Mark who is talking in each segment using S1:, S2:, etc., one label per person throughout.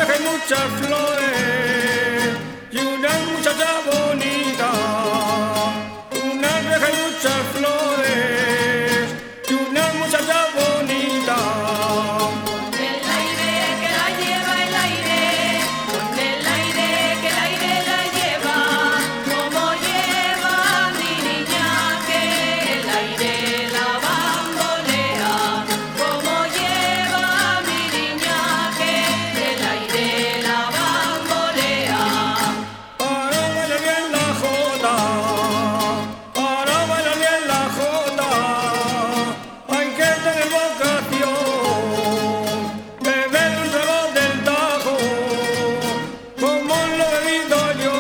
S1: abeja y muchas flores y una muchacha bonita. Una abeja y muchas flores y una muchacha bonita.
S2: Con el aire que la lleva el aire, con el aire que el aire la lleva, como lleva mi niña que el aire la bambolea, como lleva mi niña que el aire la bambolea.
S1: Para bailar bien la jota, para bailar bien la jota, hay que tener vocación, beber un trago del Tajo, como lo he bebido yo,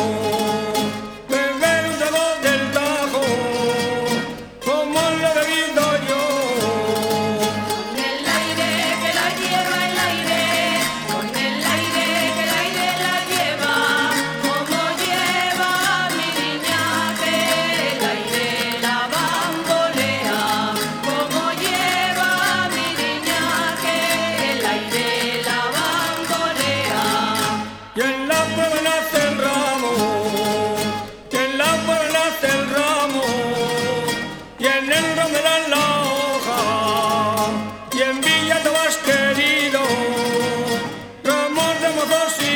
S1: beber un trago del Tajo, como lo he bebido yo.
S2: Con el aire que la lleva el aire, con el aire que el aire la lleva, como lleva mi niña que el aire la bambolea, como lleva mi niña que el aire la bambolea.
S1: Y en la prueba nace el ramo, y en la prueba nace el ramo, y en el ramo dan la hoja, y en Villa Tomás querido, ramos de mozos y